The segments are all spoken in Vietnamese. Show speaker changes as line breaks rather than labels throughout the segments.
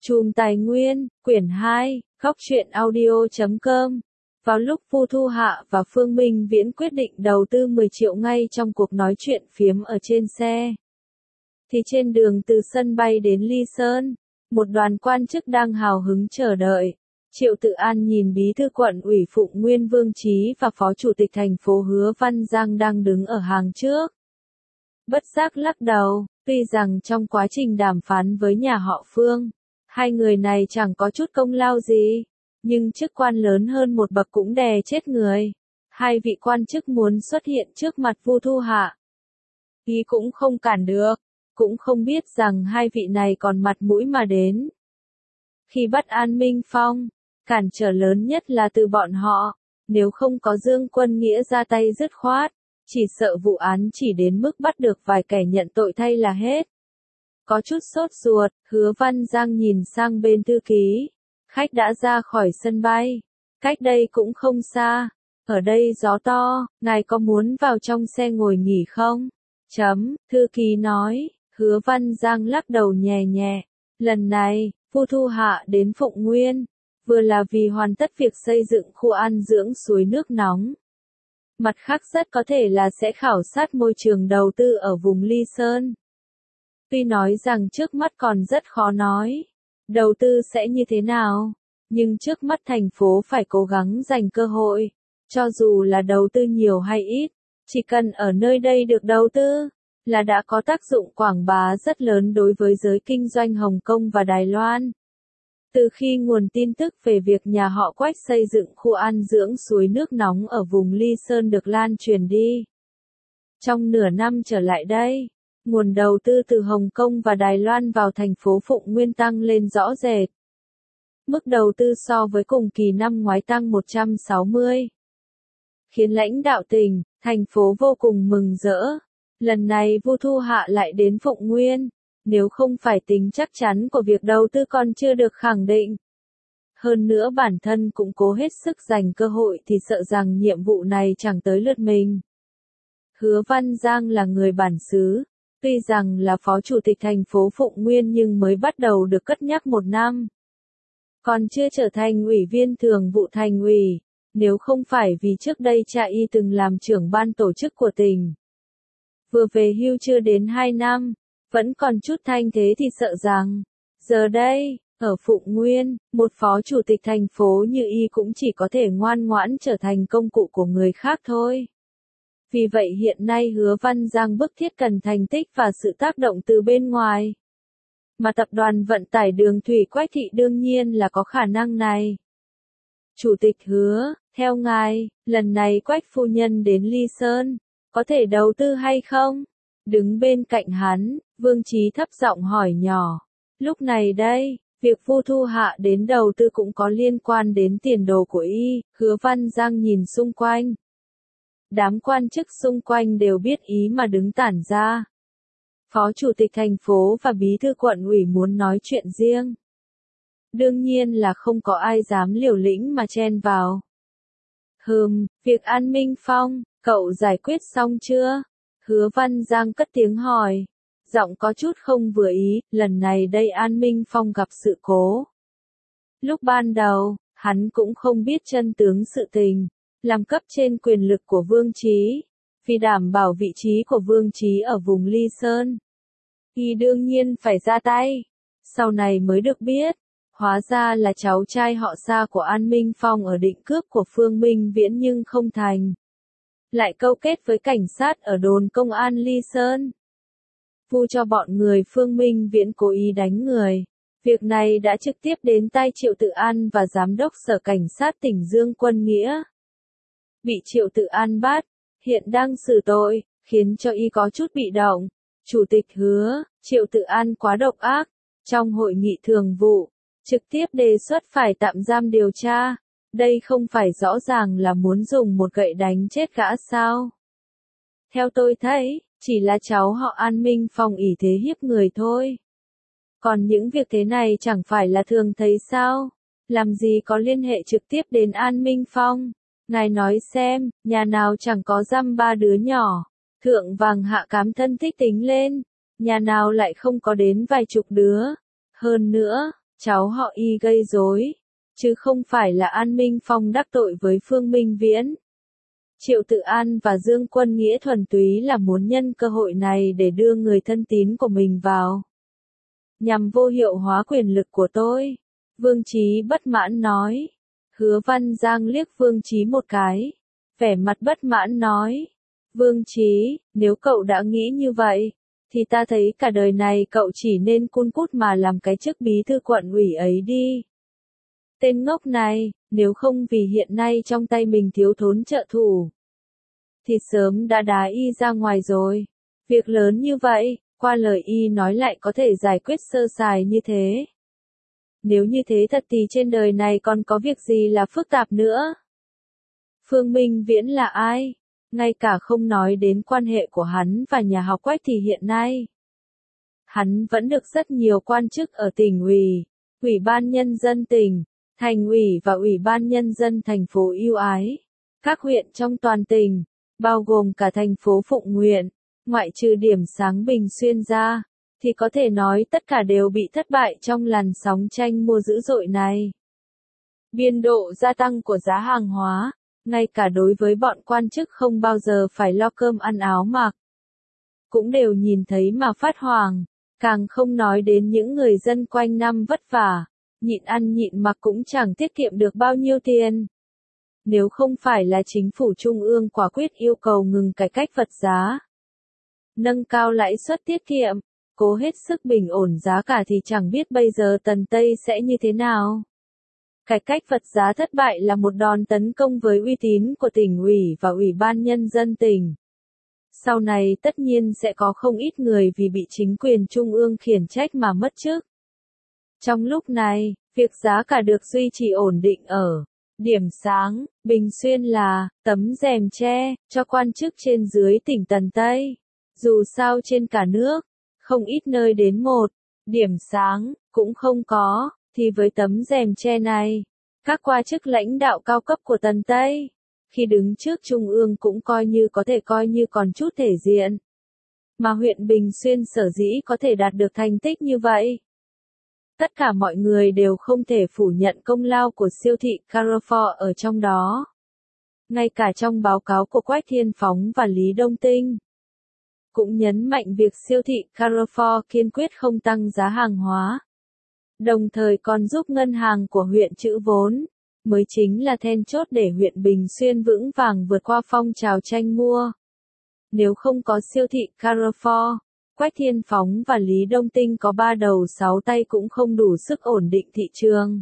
Chùm Tài Nguyên, quyển 2, góc truyện audio.com. Vào lúc Vu Thu Hạ và Phương Minh Viễn quyết định đầu tư 10 triệu ngay trong cuộc nói chuyện phiếm ở trên xe, thì trên đường từ sân bay đến Ly Sơn, một đoàn quan chức đang hào hứng chờ đợi. Triệu Tự An nhìn bí thư quận ủy Phụng Nguyên Vương Chí và phó chủ tịch thành phố Hứa Văn Giang đang đứng ở hàng trước. Bất giác lắc đầu, tuy rằng trong quá trình đàm phán với nhà họ Phương, hai người này chẳng có chút công lao gì, nhưng chức quan lớn hơn một bậc cũng đè chết người. Hai vị quan chức muốn xuất hiện trước mặt Vu Thu Hạ, ý cũng không cản được, cũng không biết rằng hai vị này còn mặt mũi mà đến. Khi bắt An Minh Phong, cản trở lớn nhất là từ bọn họ, nếu không có Dương Quân Nghĩa ra tay dứt khoát, chỉ sợ vụ án chỉ đến mức bắt được vài kẻ nhận tội thay là hết. Có chút sốt ruột, Hứa Văn Giang nhìn sang bên thư ký. Khách đã ra khỏi sân bay. Cách đây cũng không xa. Ở đây gió to, ngài có muốn vào trong xe ngồi nghỉ không? Thư ký nói. Hứa Văn Giang lắc đầu nhẹ nhẹ. Lần này, Vu Thu Hạ đến Phụng Nguyên, vừa là vì hoàn tất việc xây dựng khu an dưỡng suối nước nóng. Mặt khác rất có thể là sẽ khảo sát môi trường đầu tư ở vùng Ly Sơn. Tuy nói rằng trước mắt còn rất khó nói, đầu tư sẽ như thế nào, nhưng trước mắt thành phố phải cố gắng dành cơ hội, cho dù là đầu tư nhiều hay ít, chỉ cần ở nơi đây được đầu tư, là đã có tác dụng quảng bá rất lớn đối với giới kinh doanh Hồng Kông và Đài Loan. Từ khi nguồn tin tức về việc nhà họ Quách xây dựng khu an dưỡng suối nước nóng ở vùng Ly Sơn được lan truyền đi, trong nửa năm trở lại đây, nguồn đầu tư từ Hồng Kông và Đài Loan vào thành phố Phụng Nguyên tăng lên rõ rệt. Mức đầu tư so với cùng kỳ năm ngoái tăng 160, khiến lãnh đạo tỉnh, thành phố vô cùng mừng rỡ. Lần này Vu Thu Hạ lại đến Phụng Nguyên, nếu không phải tính chắc chắn của việc đầu tư còn chưa được khẳng định. Hơn nữa bản thân cũng cố hết sức dành cơ hội thì sợ rằng nhiệm vụ này chẳng tới lượt mình. Hứa Văn Giang là người bản xứ. Tuy rằng là phó chủ tịch thành phố Phụng Nguyên nhưng mới bắt đầu được cất nhắc 1 năm. Còn chưa trở thành ủy viên thường vụ thành ủy, nếu không phải vì trước đây cha y từng làm trưởng ban tổ chức của tỉnh. Vừa về hưu chưa đến 2 năm, vẫn còn chút thanh thế thì sợ rằng, giờ đây, ở Phụng Nguyên, một phó chủ tịch thành phố như y cũng chỉ có thể ngoan ngoãn trở thành công cụ của người khác thôi. Vì vậy hiện nay Hứa Văn Giang bức thiết cần thành tích và sự tác động từ bên ngoài. Mà tập đoàn vận tải đường thủy Quách Thị đương nhiên là có khả năng này. Chủ tịch Hứa, theo ngài, lần này Quách phu nhân đến Ly Sơn, có thể đầu tư hay không? Đứng bên cạnh hắn, Vương Chí thấp giọng hỏi nhỏ. Lúc này đây, việc Vu Thu Hạ đến đầu tư cũng có liên quan đến tiền đồ của y. Hứa Văn Giang nhìn xung quanh. Đám quan chức xung quanh đều biết ý mà đứng tản ra. Phó chủ tịch thành phố và bí thư quận ủy muốn nói chuyện riêng. Đương nhiên là không có ai dám liều lĩnh mà chen vào. Việc An Minh Phong, cậu giải quyết xong chưa? Hứa Văn Giang cất tiếng hỏi. Giọng có chút không vừa ý, lần này đây An Minh Phong gặp sự cố. Lúc ban đầu, hắn cũng không biết chân tướng sự tình. Làm cấp trên quyền lực của Vương Chí, vì đảm bảo vị trí của Vương Chí ở vùng Ly Sơn, thì đương nhiên phải ra tay. Sau này mới được biết, hóa ra là cháu trai họ Sa của An Minh Phong ở định cướp của Phương Minh Viễn nhưng không thành. Lại câu kết với cảnh sát ở đồn công an Ly Sơn. Vu cho bọn người Phương Minh Viễn cố ý đánh người. Việc này đã trực tiếp đến tai Triệu Tự An và Giám đốc Sở Cảnh sát tỉnh Dương Quân Nghĩa. Bị Triệu Tự An bắt, hiện đang xử tội, khiến cho y có chút bị động. Chủ tịch Hứa, Triệu Tự An quá độc ác. Trong hội nghị thường vụ, trực tiếp đề xuất phải tạm giam điều tra. Đây không phải rõ ràng là muốn dùng một gậy đánh chết gã sao? Theo tôi thấy, chỉ là cháu họ An Minh Phong ỷ thế hiếp người thôi. Còn những việc thế này chẳng phải là thường thấy sao? Làm gì có liên hệ trực tiếp đến An Minh Phong? Ngài nói xem, nhà nào chẳng có dăm 3 đứa nhỏ, thượng vàng hạ cám thân thích tính lên, nhà nào lại không có đến vài chục đứa. Hơn nữa, cháu họ Y gây rối, chứ không phải là An Minh Phong đắc tội với Phương Minh Viễn. Triệu Tự An và Dương Quân Nghĩa thuần túy là muốn nhân cơ hội này để đưa người thân tín của mình vào, nhằm vô hiệu hóa quyền lực của tôi. Vương Chí bất mãn nói. Hứa Văn Giang liếc Vương Chí một cái, vẻ mặt bất mãn nói. Vương Chí, nếu cậu đã nghĩ như vậy, thì ta thấy cả đời này cậu chỉ nên cun cút mà làm cái chức bí thư quận ủy ấy đi. Tên ngốc này, nếu không vì hiện nay trong tay mình thiếu thốn trợ thủ, thì sớm đã đá y ra ngoài rồi. Việc lớn như vậy, qua lời y nói lại có thể giải quyết sơ sài như thế. Nếu như thế thật thì trên đời này còn có việc gì là phức tạp nữa. Phương Minh Viễn là ai? Ngay cả không nói đến quan hệ của hắn và nhà họ Quách thì hiện nay, hắn vẫn được rất nhiều quan chức ở tỉnh ủy, ủy ban nhân dân tỉnh, thành ủy và ủy ban nhân dân thành phố ưu ái. Các huyện trong toàn tỉnh, bao gồm cả thành phố Phụng Nguyện, ngoại trừ điểm sáng Bình Xuyên ra, thì có thể nói tất cả đều bị thất bại trong làn sóng tranh mua dữ dội này. Biên độ gia tăng của giá hàng hóa, ngay cả đối với bọn quan chức không bao giờ phải lo cơm ăn áo mặc, cũng đều nhìn thấy mà phát hoảng, càng không nói đến những người dân quanh năm vất vả, nhịn ăn nhịn mặc cũng chẳng tiết kiệm được bao nhiêu tiền. Nếu không phải là chính phủ trung ương quả quyết yêu cầu ngừng cải cách vật giá, nâng cao lãi suất tiết kiệm, cố hết sức bình ổn giá cả thì chẳng biết bây giờ Tần Tây sẽ như thế nào. Cải cách vật giá thất bại là một đòn tấn công với uy tín của tỉnh ủy và ủy ban nhân dân tỉnh. Sau này tất nhiên sẽ có không ít người vì bị chính quyền trung ương khiển trách mà mất chức. Trong lúc này, việc giá cả được duy trì ổn định ở điểm sáng, Bình Xuyên là tấm rèm che cho quan chức trên dưới tỉnh Tần Tây. Dù sao trên cả nước, không ít nơi đến một điểm sáng cũng không có, thì với tấm rèm che này, các quan chức lãnh đạo cao cấp của Tần Tây, khi đứng trước trung ương cũng coi như còn chút thể diện. Mà huyện Bình Xuyên sở dĩ có thể đạt được thành tích như vậy, tất cả mọi người đều không thể phủ nhận công lao của siêu thị Carrefour ở trong đó. Ngay cả trong báo cáo của Quách Thiên Phóng và Lý Đông Tinh, cũng nhấn mạnh việc siêu thị Carrefour kiên quyết không tăng giá hàng hóa, đồng thời còn giúp ngân hàng của huyện trữ vốn, mới chính là then chốt để huyện Bình Xuyên vững vàng vượt qua phong trào tranh mua. Nếu không có siêu thị Carrefour, Quách Thiên Phóng và Lý Đông Tinh có 3 đầu 6 tay cũng không đủ sức ổn định thị trường.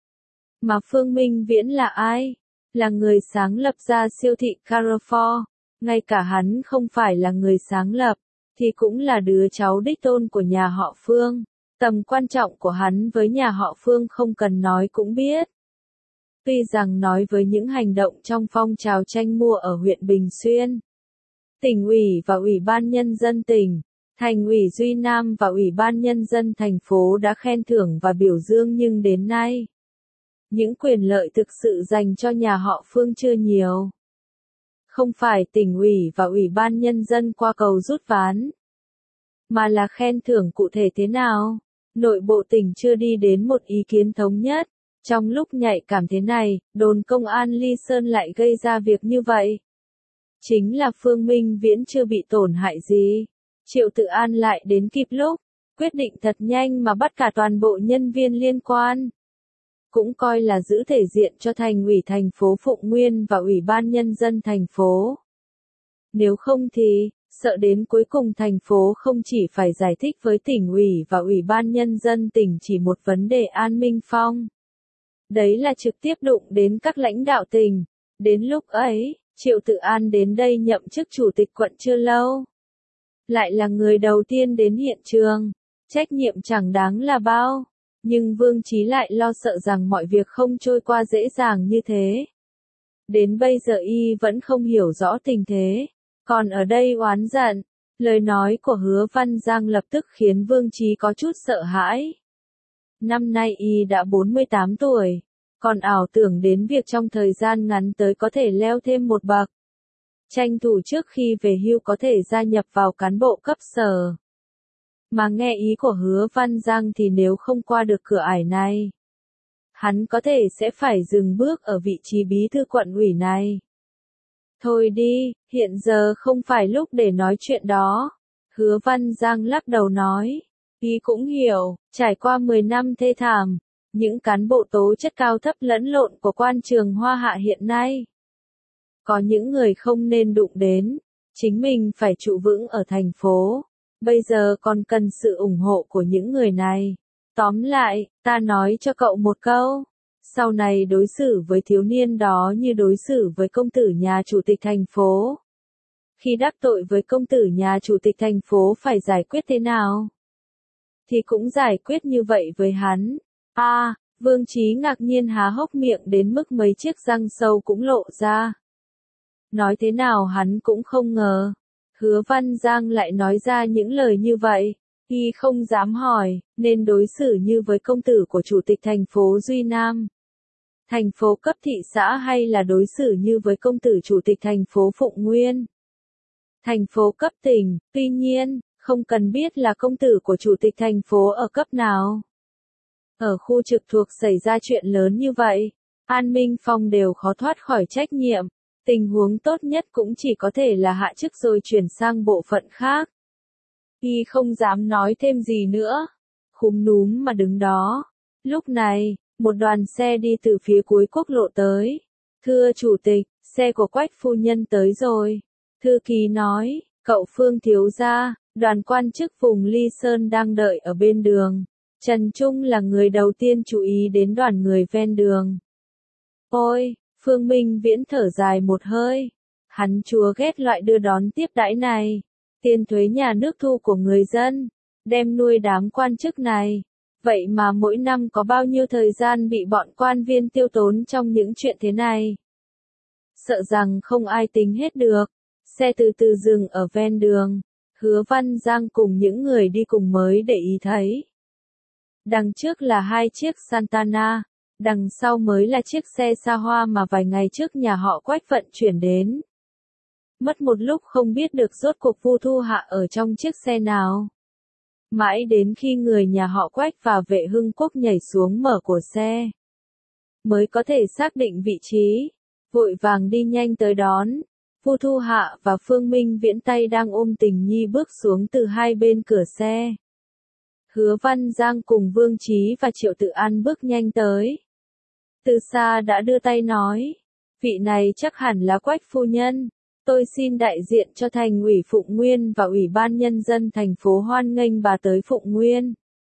Mà Phương Minh Viễn là ai? Là người sáng lập ra siêu thị Carrefour. Ngay cả hắn không phải là người sáng lập, thì cũng là đứa cháu đích tôn của nhà họ Phương. Tầm quan trọng của hắn với nhà họ Phương không cần nói cũng biết. Tuy rằng nói với những hành động trong phong trào tranh mua ở huyện Bình Xuyên, tỉnh ủy và ủy ban nhân dân tỉnh, thành ủy Duy Nam và ủy ban nhân dân thành phố đã khen thưởng và biểu dương, nhưng đến nay, những quyền lợi thực sự dành cho nhà họ Phương chưa nhiều. Không phải tỉnh ủy và ủy ban nhân dân qua cầu rút ván, mà là khen thưởng cụ thể thế nào. Nội bộ tỉnh chưa đi đến một ý kiến thống nhất. Trong lúc nhạy cảm thế này, đồn công an Ly Sơn lại gây ra việc như vậy. Chính là Phương Minh Viễn chưa bị tổn hại gì. Triệu Tự An lại đến kịp lúc, quyết định thật nhanh mà bắt cả toàn bộ nhân viên liên quan. Cũng coi là giữ thể diện cho thành ủy thành phố Phụng Nguyên và ủy ban nhân dân thành phố. Nếu không thì, sợ đến cuối cùng thành phố không chỉ phải giải thích với tỉnh ủy và ủy ban nhân dân tỉnh chỉ một vấn đề An Minh Phong. Đấy là trực tiếp đụng đến các lãnh đạo tỉnh. Đến lúc ấy, Triệu Tự An đến đây nhậm chức chủ tịch quận chưa lâu, lại là người đầu tiên đến hiện trường. Trách nhiệm chẳng đáng là bao, nhưng Vương Chí lại lo sợ rằng mọi việc không trôi qua dễ dàng như thế. Đến bây giờ y vẫn không hiểu rõ tình thế, còn ở đây oán giận. Lời nói của Hứa Văn Giang lập tức khiến Vương Chí có chút sợ hãi. Năm nay y đã 48 tuổi, còn ảo tưởng đến việc trong thời gian ngắn tới có thể leo thêm một bậc. Tranh thủ trước khi về hưu có thể gia nhập vào cán bộ cấp sở. Mà nghe ý của Hứa Văn Giang thì nếu không qua được cửa ải này, hắn có thể sẽ phải dừng bước ở vị trí bí thư quận ủy này. Thôi đi, hiện giờ không phải lúc để nói chuyện đó. Hứa Văn Giang lắc đầu nói. Y cũng hiểu, trải qua 10 năm thê thảm, những cán bộ tố chất cao thấp lẫn lộn của quan trường Hoa Hạ hiện nay. Có những người không nên đụng đến, chính mình phải trụ vững ở thành phố. Bây giờ còn cần sự ủng hộ của những người này. Tóm lại, ta nói cho cậu một câu. Sau này đối xử với thiếu niên đó như đối xử với công tử nhà chủ tịch thành phố. Khi đắc tội với công tử nhà chủ tịch thành phố phải giải quyết thế nào? Thì cũng giải quyết như vậy với hắn. Vương Chí ngạc nhiên há hốc miệng đến mức mấy chiếc răng sâu cũng lộ ra. Nói thế nào hắn cũng không ngờ. Hứa Văn Giang lại nói ra những lời như vậy. Y không dám hỏi, nên đối xử như với công tử của chủ tịch thành phố Duy Nam. Thành phố cấp thị xã hay là đối xử như với công tử chủ tịch thành phố Phụng Nguyên. Thành phố cấp tỉnh, tuy nhiên, không cần biết là công tử của chủ tịch thành phố ở cấp nào. Ở khu trực thuộc xảy ra chuyện lớn như vậy, An Minh Phong đều khó thoát khỏi trách nhiệm. Tình huống tốt nhất cũng chỉ có thể là hạ chức rồi chuyển sang bộ phận khác. Y không dám nói thêm gì nữa. Khúm núm mà đứng đó. Lúc này, một đoàn xe đi từ phía cuối quốc lộ tới. Thưa chủ tịch, xe của Quách phu nhân tới rồi. Thư ký nói, cậu Phương thiếu gia, đoàn quan chức vùng Ly Sơn đang đợi ở bên đường. Trần Trung là người đầu tiên chú ý đến đoàn người ven đường. Ôi, Phương Minh Viễn thở dài một hơi. Hắn chúa ghét loại đưa đón tiếp đãi này. Tiền thuế nhà nước thu của người dân, đem nuôi đám quan chức này. Vậy mà mỗi năm có bao nhiêu thời gian bị bọn quan viên tiêu tốn trong những chuyện thế này. Sợ rằng không ai tính hết được. Xe từ từ dừng ở ven đường. Hứa Văn Giang cùng những người đi cùng mới để ý thấy. Đằng trước là 2 chiếc Santana. Đằng sau mới là chiếc xe xa hoa mà vài ngày trước nhà họ Quách vận chuyển đến. Mất một lúc không biết được rốt cuộc Vu Thu Hạ ở trong chiếc xe nào. Mãi đến khi người nhà họ Quách và Vệ Hưng Quốc nhảy xuống mở của xe, mới có thể xác định vị trí, vội vàng đi nhanh tới đón. Vu Thu Hạ và Phương Minh Viễn tay đang ôm Tình Nhi bước xuống từ hai bên cửa xe. Hứa Văn Giang cùng Vương Chí và Triệu Tự An bước nhanh tới. Từ xa đã đưa tay nói, vị này chắc hẳn là Quách phu nhân. Tôi xin đại diện cho thành ủy Phụng Nguyên và ủy ban nhân dân thành phố hoan nghênh bà tới Phụng Nguyên.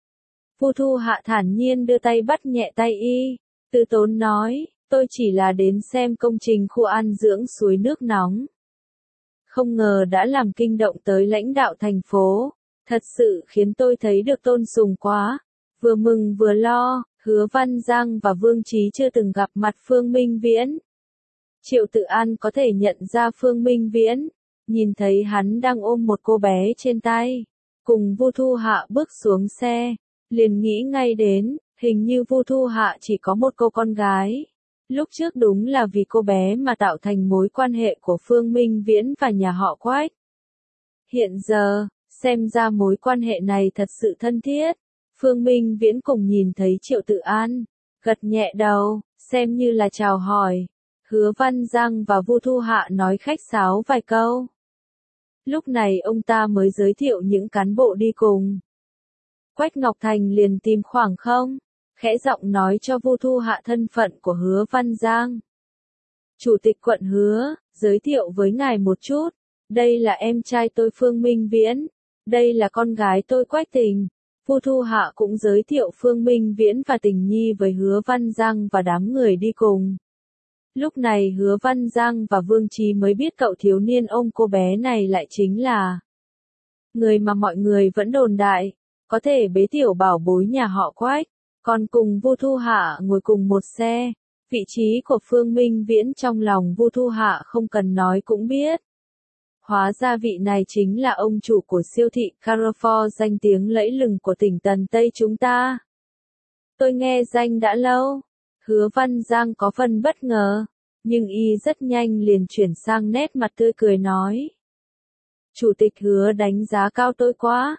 Vu Thu Hạ thản nhiên đưa tay bắt nhẹ tay y, từ tốn nói, tôi chỉ là đến xem công trình khu an dưỡng suối nước nóng. Không ngờ đã làm kinh động tới lãnh đạo thành phố, thật sự khiến tôi thấy được tôn sùng quá, vừa mừng vừa lo. Hứa Văn Giang và Vương Chí chưa từng gặp mặt Phương Minh Viễn. Triệu Tự An có thể nhận ra Phương Minh Viễn, nhìn thấy hắn đang ôm một cô bé trên tay, cùng Vu Thu Hạ bước xuống xe, liền nghĩ ngay đến, hình như Vu Thu Hạ chỉ có một cô con gái. Lúc trước đúng là vì cô bé mà tạo thành mối quan hệ của Phương Minh Viễn và nhà họ Quách. Hiện giờ, xem ra mối quan hệ này thật sự thân thiết. Phương Minh Viễn cùng nhìn thấy Triệu Tự An, gật nhẹ đầu, xem như là chào hỏi. Hứa Văn Giang và Vu Thu Hạ nói khách sáo vài câu. Lúc này ông ta mới giới thiệu những cán bộ đi cùng. Quách Ngọc Thành liền tìm khoảng không, khẽ giọng nói cho Vu Thu Hạ thân phận của Hứa Văn Giang. Chủ tịch quận Hứa, giới thiệu với ngài một chút, đây là em trai tôi Phương Minh Viễn, đây là con gái tôi Quách Tình. Vu Thu Hạ cũng giới thiệu Phương Minh Viễn và Tình Nhi với Hứa Văn Giang và đám người đi cùng. Lúc này Hứa Văn Giang và Vương Chí mới biết cậu thiếu niên ôm cô bé này lại chính là người mà mọi người vẫn đồn đại, có thể bế tiểu bảo bối nhà họ Quách, còn cùng Vu Thu Hạ ngồi cùng một xe. Vị trí của Phương Minh Viễn trong lòng Vu Thu Hạ không cần nói cũng biết. Hóa ra vị này chính là ông chủ của siêu thị Carrefour danh tiếng lẫy lừng của tỉnh Tần Tây chúng ta. Tôi nghe danh đã lâu. Hứa Văn Giang có phần bất ngờ, nhưng y rất nhanh liền chuyển sang nét mặt tươi cười nói. Chủ tịch Hứa đánh giá cao tôi quá,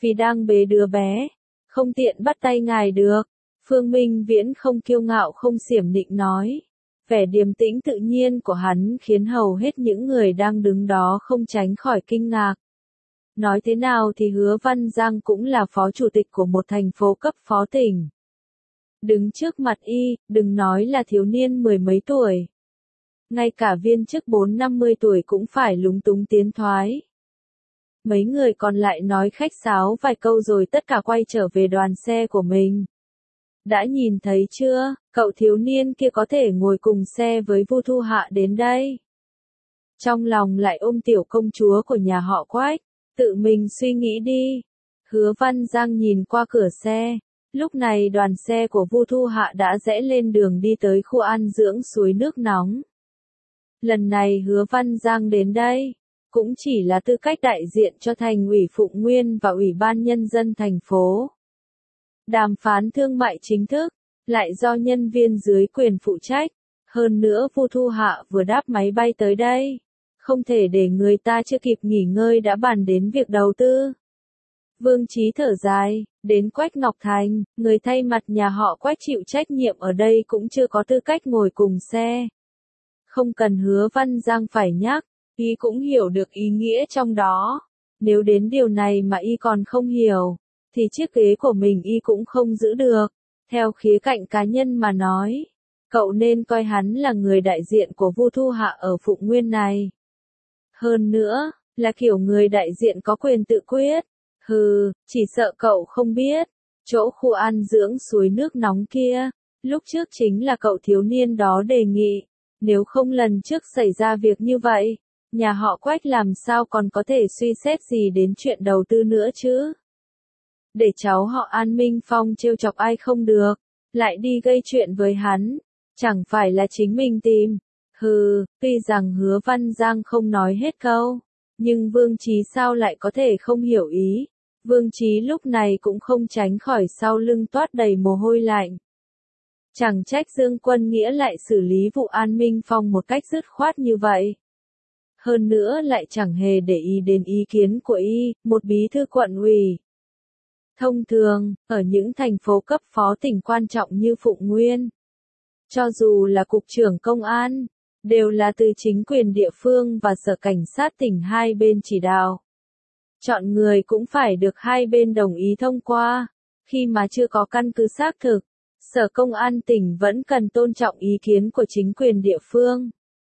vì đang bế đứa bé, không tiện bắt tay ngài được. Phương Minh Viễn không kiêu ngạo không xiểm nịnh nói. Vẻ điềm tĩnh tự nhiên của hắn khiến hầu hết những người đang đứng đó không tránh khỏi kinh ngạc. Nói thế nào thì Hứa Văn Giang cũng là phó chủ tịch của một thành phố cấp phó tỉnh. Đứng trước mặt y, đừng nói là thiếu niên mười mấy tuổi. Ngay cả viên chức 40-50 tuổi cũng phải lúng túng tiến thoái. Mấy người còn lại nói khách sáo vài câu rồi tất cả quay trở về đoàn xe của mình. Đã nhìn thấy chưa, cậu thiếu niên kia có thể ngồi cùng xe với Vu Thu Hạ đến đây. Trong lòng lại ôm tiểu công chúa của nhà họ Quách, tự mình suy nghĩ đi. Hứa Văn Giang nhìn qua cửa xe, lúc này đoàn xe của Vu Thu Hạ đã rẽ lên đường đi tới khu an dưỡng suối nước nóng. Lần này Hứa Văn Giang đến đây, cũng chỉ là tư cách đại diện cho Thành ủy Phụng Nguyên và Ủy ban Nhân dân thành phố. Đàm phán thương mại chính thức, lại do nhân viên dưới quyền phụ trách. Hơn nữa Vu Thu Hạ vừa đáp máy bay tới đây. Không thể để người ta chưa kịp nghỉ ngơi đã bàn đến việc đầu tư. Vương Chí thở dài, đến Quách Ngọc Thành, người thay mặt nhà họ Quách chịu trách nhiệm ở đây cũng chưa có tư cách ngồi cùng xe. Không cần Hứa Văn Giang phải nhắc, y cũng hiểu được ý nghĩa trong đó. Nếu đến điều này mà y còn không hiểu, thì chiếc ghế của mình y cũng không giữ được. Theo khía cạnh cá nhân mà nói, cậu nên coi hắn là người đại diện của Vu Thu Hạ ở Phụng Nguyên này. Hơn nữa, là kiểu người đại diện có quyền tự quyết. Hừ, chỉ sợ cậu không biết, chỗ khu an dưỡng suối nước nóng kia, lúc trước chính là cậu thiếu niên đó đề nghị. Nếu không lần trước xảy ra việc như vậy, nhà họ Quách làm sao còn có thể suy xét gì đến chuyện đầu tư nữa chứ? Để cháu họ An Minh Phong trêu chọc ai không được, lại đi gây chuyện với hắn, chẳng phải là chính mình tìm. Hừ, tuy rằng Hứa Văn Giang không nói hết câu, nhưng Vương Chí sao lại có thể không hiểu ý. Vương Chí lúc này cũng không tránh khỏi sau lưng toát đầy mồ hôi lạnh. Chẳng trách Dương Quân Nghĩa lại xử lý vụ An Minh Phong một cách dứt khoát như vậy. Hơn nữa lại chẳng hề để ý đến ý kiến của y, một bí thư quận ủy. Thông thường, ở những thành phố cấp phó tỉnh quan trọng như Phụng Nguyên, cho dù là cục trưởng công an, đều là từ chính quyền địa phương và sở cảnh sát tỉnh hai bên chỉ đạo. Chọn người cũng phải được hai bên đồng ý thông qua. Khi mà chưa có căn cứ xác thực, Sở Công an tỉnh vẫn cần tôn trọng ý kiến của chính quyền địa phương.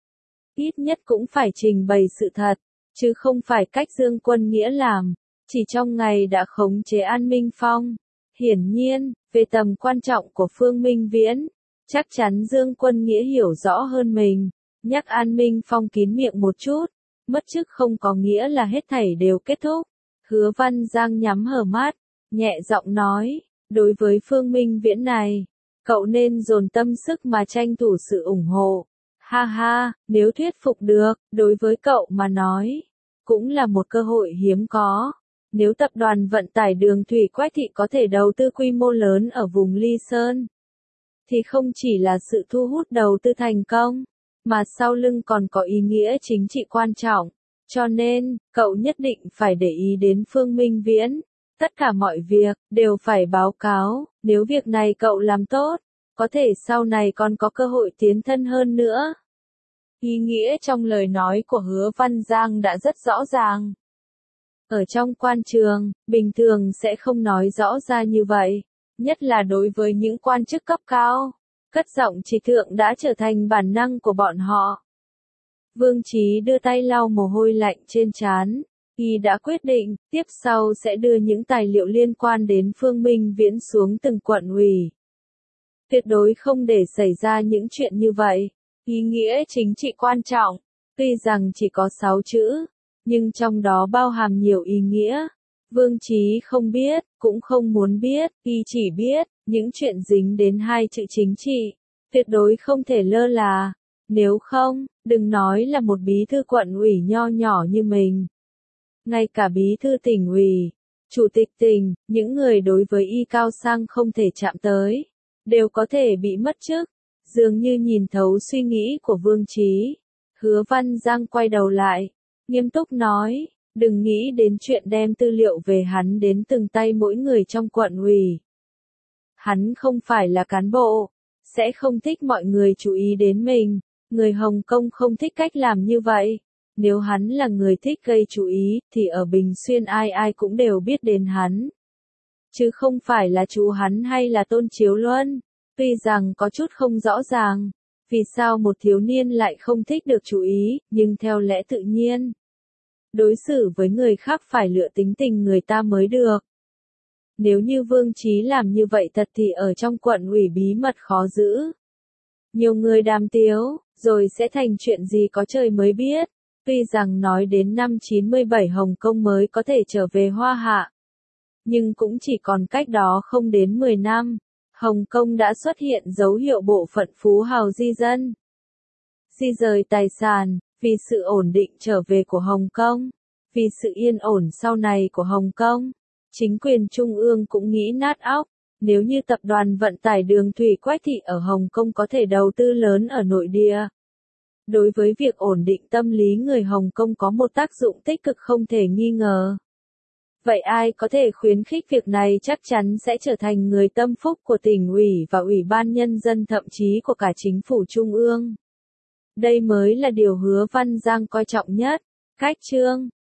Ít nhất cũng phải trình bày sự thật, chứ không phải cách Dương Quân Nghĩa làm, chỉ trong ngày đã khống chế An Minh Phong. Hiển nhiên, về tầm quan trọng của Phương Minh Viễn, chắc chắn Dương Quân Nghĩa hiểu rõ hơn mình. Nhắc An Minh Phong kín miệng một chút, mất chức không có nghĩa là hết thảy đều kết thúc. Hứa Văn Giang nhắm hờ mắt, nhẹ giọng nói, đối với Phương Minh Viễn này, cậu nên dồn tâm sức mà tranh thủ sự ủng hộ. Ha ha, nếu thuyết phục được, đối với cậu mà nói, cũng là một cơ hội hiếm có. Nếu tập đoàn vận tải đường thủy Quách Thị có thể đầu tư quy mô lớn ở vùng Ly Sơn, thì không chỉ là sự thu hút đầu tư thành công, mà sau lưng còn có ý nghĩa chính trị quan trọng. Cho nên, cậu nhất định phải để ý đến Phương Minh Viễn. Tất cả mọi việc, đều phải báo cáo, nếu việc này cậu làm tốt, có thể sau này còn có cơ hội tiến thân hơn nữa. Ý nghĩa trong lời nói của Hứa Văn Giang đã rất rõ ràng. Ở trong quan trường, bình thường sẽ không nói rõ ra như vậy, nhất là đối với những quan chức cấp cao. Cất giọng chỉ thượng đã trở thành bản năng của bọn họ. Vương Chí đưa tay lau mồ hôi lạnh trên trán. Y đã quyết định, tiếp sau sẽ đưa những tài liệu liên quan đến Phương Minh Viễn xuống từng quận ủy. Tuyệt đối không để xảy ra những chuyện như vậy. Ý nghĩa chính trị quan trọng, tuy rằng chỉ có 6 chữ, nhưng trong đó bao hàm nhiều ý nghĩa. Vương Chí không biết, cũng không muốn biết, y chỉ biết, những chuyện dính đến 2 chữ chính trị, tuyệt đối không thể lơ là. Nếu không, đừng nói là một bí thư quận ủy nho nhỏ như mình. Ngay cả bí thư tỉnh ủy, chủ tịch tỉnh, những người đối với y cao sang không thể chạm tới, đều có thể bị mất chức. Dường như nhìn thấu suy nghĩ của Vương Chí, Hứa Văn Giang quay đầu lại, nghiêm túc nói, Đừng nghĩ đến chuyện đem tư liệu về hắn đến từng tay mỗi người trong quận ủy. Hắn không phải là cán bộ, sẽ không thích mọi người chú ý đến mình. Người Hồng Kông không thích cách làm như vậy. Nếu hắn là người thích gây chú ý, thì ở Bình Xuyên ai ai cũng đều biết đến hắn. Chứ không phải là chú hắn hay là Tôn Chiếu Luân. Tuy rằng có chút không rõ ràng, vì sao một thiếu niên lại không thích được chú ý, nhưng theo lẽ tự nhiên. Đối xử với người khác phải lựa tính tình người ta mới được. Nếu như Vương Chí làm như vậy thật thì ở trong quận ủy bí mật khó giữ. Nhiều người đàm tiếu, rồi sẽ thành chuyện gì có trời mới biết. Tuy rằng nói đến năm 97 Hồng Kông mới có thể trở về Hoa Hạ. Nhưng cũng chỉ còn cách đó không đến 10 năm, Hồng Kông đã xuất hiện dấu hiệu bộ phận phú hào di dân. Di rời tài sản, vì sự ổn định trở về của Hồng Kông, vì sự yên ổn sau này của Hồng Kông. Chính quyền trung ương cũng nghĩ nát óc, nếu như tập đoàn vận tải đường thủy Quách Thị ở Hồng Kông có thể đầu tư lớn ở nội địa. Đối với việc ổn định tâm lý người Hồng Kông có một tác dụng tích cực không thể nghi ngờ. Vậy ai có thể khuyến khích việc này chắc chắn sẽ trở thành người tâm phúc của tỉnh ủy và ủy ban nhân dân thậm chí của cả chính phủ trung ương. Đây mới là điều Hứa Văn Giang coi trọng nhất. Cách chương